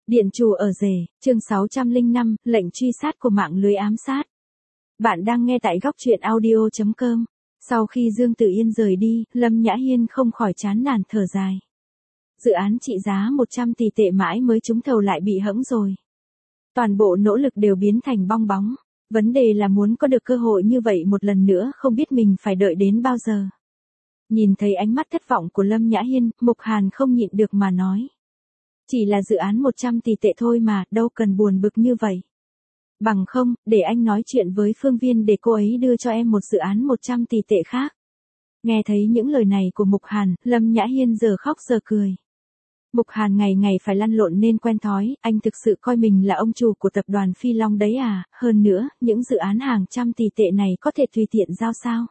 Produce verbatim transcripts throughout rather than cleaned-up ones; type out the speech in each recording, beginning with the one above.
Điện chủ ở rể, chương sáu trăm lẻ năm, lệnh truy sát của mạng lưới ám sát. Bạn đang nghe tại góc truyện audio chấm com. Sau khi Dương Tử Yên rời đi, Lâm Nhã Hiên không khỏi chán nản thở dài. Dự án trị giá một trăm tỷ tệ mãi mới trúng thầu lại bị hẫng rồi. Toàn bộ nỗ lực đều biến thành bong bóng. Vấn đề là muốn có được cơ hội như vậy một lần nữa không biết mình phải đợi đến bao giờ. Nhìn thấy ánh mắt thất vọng của Lâm Nhã Hiên, Mục Hàn không nhịn được mà nói. Chỉ là dự án một trăm tỷ tệ thôi mà, đâu cần buồn bực như vậy. Bằng không, để anh nói chuyện với Phương Viên để cô ấy đưa cho em một dự án một trăm tỷ tệ khác. Nghe thấy những lời này của Mục Hàn, Lâm Nhã Hiên giờ khóc giờ cười. Mục Hàn ngày ngày phải lăn lộn nên quen thói, anh thực sự coi mình là ông chủ của tập đoàn Phi Long đấy à, hơn nữa, những dự án hàng trăm tỷ tệ này có thể tùy tiện giao sao.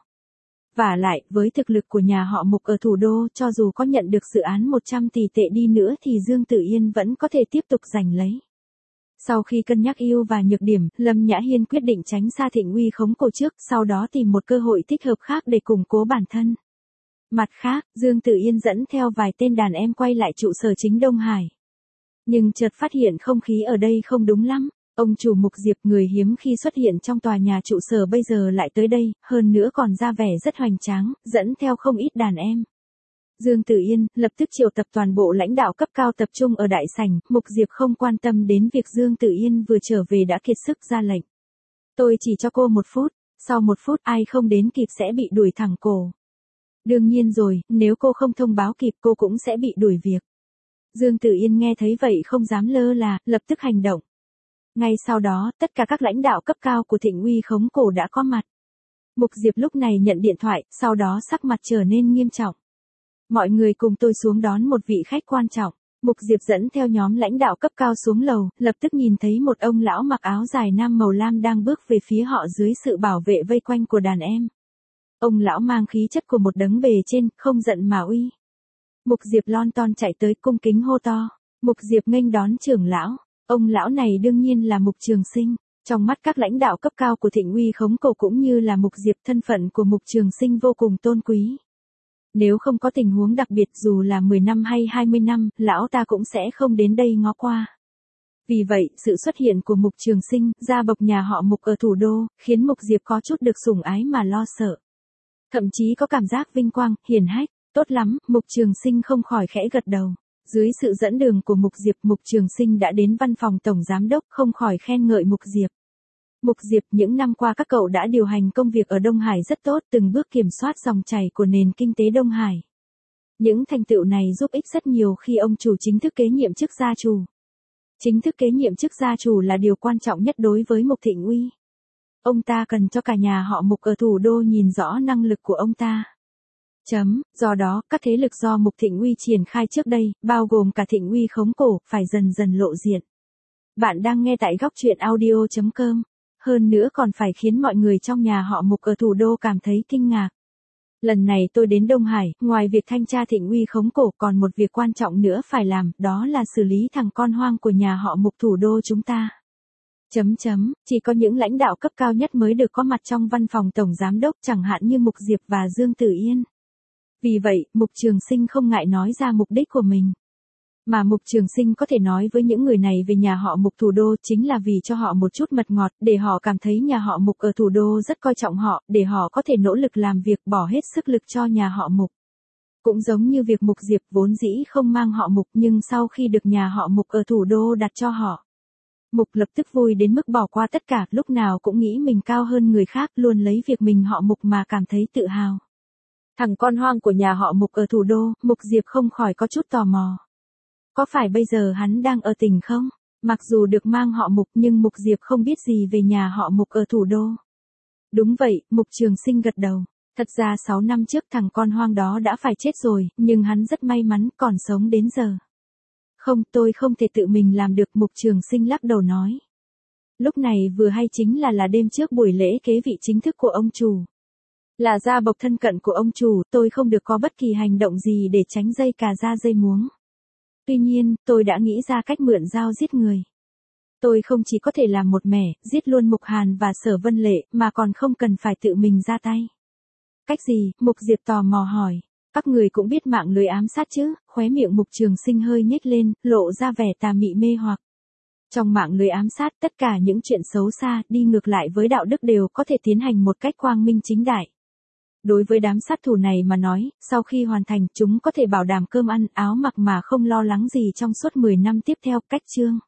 Vả lại, với thực lực của nhà họ Mục ở thủ đô, cho dù có nhận được dự án một trăm tỷ tệ đi nữa thì Dương Tử Yên vẫn có thể tiếp tục giành lấy. Sau khi cân nhắc ưu và nhược điểm, Lâm Nhã Hiên quyết định tránh xa Thịnh Uy khống cổ trước, sau đó tìm một cơ hội thích hợp khác để củng cố bản thân. Mặt khác, Dương Tử Yên dẫn theo vài tên đàn em quay lại trụ sở chính Đông Hải. Nhưng chợt phát hiện không khí ở đây không đúng lắm. Ông chủ Mục Diệp, người hiếm khi xuất hiện trong tòa nhà trụ sở, bây giờ lại tới đây, hơn nữa còn ra vẻ rất hoành tráng, dẫn theo không ít đàn em. Dương Tử Yên lập tức triệu tập toàn bộ lãnh đạo cấp cao tập trung ở đại sảnh, Mục Diệp không quan tâm đến việc Dương Tử Yên vừa trở về đã kiệt sức ra lệnh. Tôi chỉ cho cô một phút, sau một phút ai không đến kịp sẽ bị đuổi thẳng cổ. Đương nhiên rồi, nếu cô không thông báo kịp cô cũng sẽ bị đuổi việc. Dương Tử Yên nghe thấy vậy không dám lơ là, lập tức hành động. Ngay sau đó, tất cả các lãnh đạo cấp cao của Thịnh Uy khống cổ đã có mặt. Mục Diệp lúc này nhận điện thoại, sau đó sắc mặt trở nên nghiêm trọng. Mọi người cùng tôi xuống đón một vị khách quan trọng. Mục Diệp dẫn theo nhóm lãnh đạo cấp cao xuống lầu, lập tức nhìn thấy một ông lão mặc áo dài nam màu lam đang bước về phía họ dưới sự bảo vệ vây quanh của đàn em. Ông lão mang khí chất của một đấng bề trên, không giận mà uy. Mục Diệp lon ton chạy tới cung kính hô to. Mục Diệp nghênh đón trưởng lão. Ông lão này đương nhiên là Mục Trường Sinh. Trong mắt các lãnh đạo cấp cao của Thịnh Uy khống cổ cũng như là Mục Diệp, thân phận của Mục Trường Sinh vô cùng tôn quý. Nếu không có tình huống đặc biệt dù là mười năm hay hai mươi năm, lão ta cũng sẽ không đến đây ngó qua. Vì vậy, sự xuất hiện của Mục Trường Sinh, gia bộc nhà họ Mục ở thủ đô, khiến Mục Diệp có chút được sủng ái mà lo sợ. Thậm chí có cảm giác vinh quang, hiển hách, tốt lắm, Mục Trường Sinh không khỏi khẽ gật đầu. Dưới sự dẫn đường của Mục Diệp, Mục Trường Sinh đã đến văn phòng tổng giám đốc, không khỏi khen ngợi Mục Diệp. Mục Diệp, những năm qua các cậu đã điều hành công việc ở Đông Hải rất tốt, từng bước kiểm soát dòng chảy của nền kinh tế Đông Hải. Những thành tựu này giúp ích rất nhiều khi ông chủ chính thức kế nhiệm chức gia chủ. Chính thức kế nhiệm chức gia chủ là điều quan trọng nhất đối với Mục Thịnh Uy. Ông ta cần cho cả nhà họ Mục ở thủ đô nhìn rõ năng lực của ông ta. Chấm, do đó, các thế lực do Mục Thịnh Uy triển khai trước đây, bao gồm cả Thịnh Uy khống cổ, phải dần dần lộ diện. Bạn đang nghe tại góc truyện audio chấm com. Hơn nữa còn phải khiến mọi người trong nhà họ Mục ở thủ đô cảm thấy kinh ngạc. Lần này tôi đến Đông Hải, ngoài việc thanh tra Thịnh Uy khống cổ còn một việc quan trọng nữa phải làm, đó là xử lý thằng con hoang của nhà họ Mục thủ đô chúng ta. Chấm chấm, chỉ có những lãnh đạo cấp cao nhất mới được có mặt trong văn phòng tổng giám đốc, chẳng hạn như Mục Diệp và Dương Tử Yên. Vì vậy, Mục Trường Sinh không ngại nói ra mục đích của mình. Mà Mục Trường Sinh có thể nói với những người này về nhà họ Mục thủ đô chính là vì cho họ một chút mật ngọt, để họ cảm thấy nhà họ Mục ở thủ đô rất coi trọng họ, để họ có thể nỗ lực làm việc, bỏ hết sức lực cho nhà họ Mục. Cũng giống như việc Mục Diệp vốn dĩ không mang họ Mục, nhưng sau khi được nhà họ Mục ở thủ đô đặt cho họ, Mục lập tức vui đến mức bỏ qua tất cả, lúc nào cũng nghĩ mình cao hơn người khác, luôn lấy việc mình họ Mục mà cảm thấy tự hào. Thằng con hoang của nhà họ Mục ở thủ đô, Mục Diệp không khỏi có chút tò mò. Có phải bây giờ hắn đang ở tỉnh không? Mặc dù được mang họ Mục nhưng Mục Diệp không biết gì về nhà họ Mục ở thủ đô. Đúng vậy, Mục Trường Sinh gật đầu. Thật ra sáu năm trước thằng con hoang đó đã phải chết rồi, nhưng hắn rất may mắn còn sống đến giờ. Không, tôi không thể tự mình làm được, Mục Trường Sinh lắc đầu nói. Lúc này vừa hay chính là là đêm trước buổi lễ kế vị chính thức của ông chủ. Là gia bộc thân cận của ông chủ, tôi không được có bất kỳ hành động gì để tránh dây cà ra dây muống. Tuy nhiên, tôi đã nghĩ ra cách mượn dao giết người. Tôi không chỉ có thể làm một mẻ, giết luôn Mục Hàn và Sở Vân Lệ, mà còn không cần phải tự mình ra tay. Cách gì? Mục Diệp tò mò hỏi. Các người cũng biết mạng lưới ám sát chứ? Khóe miệng Mục Trường Sinh hơi nhếch lên, lộ ra vẻ tà mị mê hoặc. Trong mạng lưới ám sát, tất cả những chuyện xấu xa, đi ngược lại với đạo đức đều có thể tiến hành một cách quang minh chính đại. Đối với đám sát thủ này mà nói, sau khi hoàn thành, chúng có thể bảo đảm cơm ăn, áo mặc mà không lo lắng gì trong suốt mười năm tiếp theo. Cách chương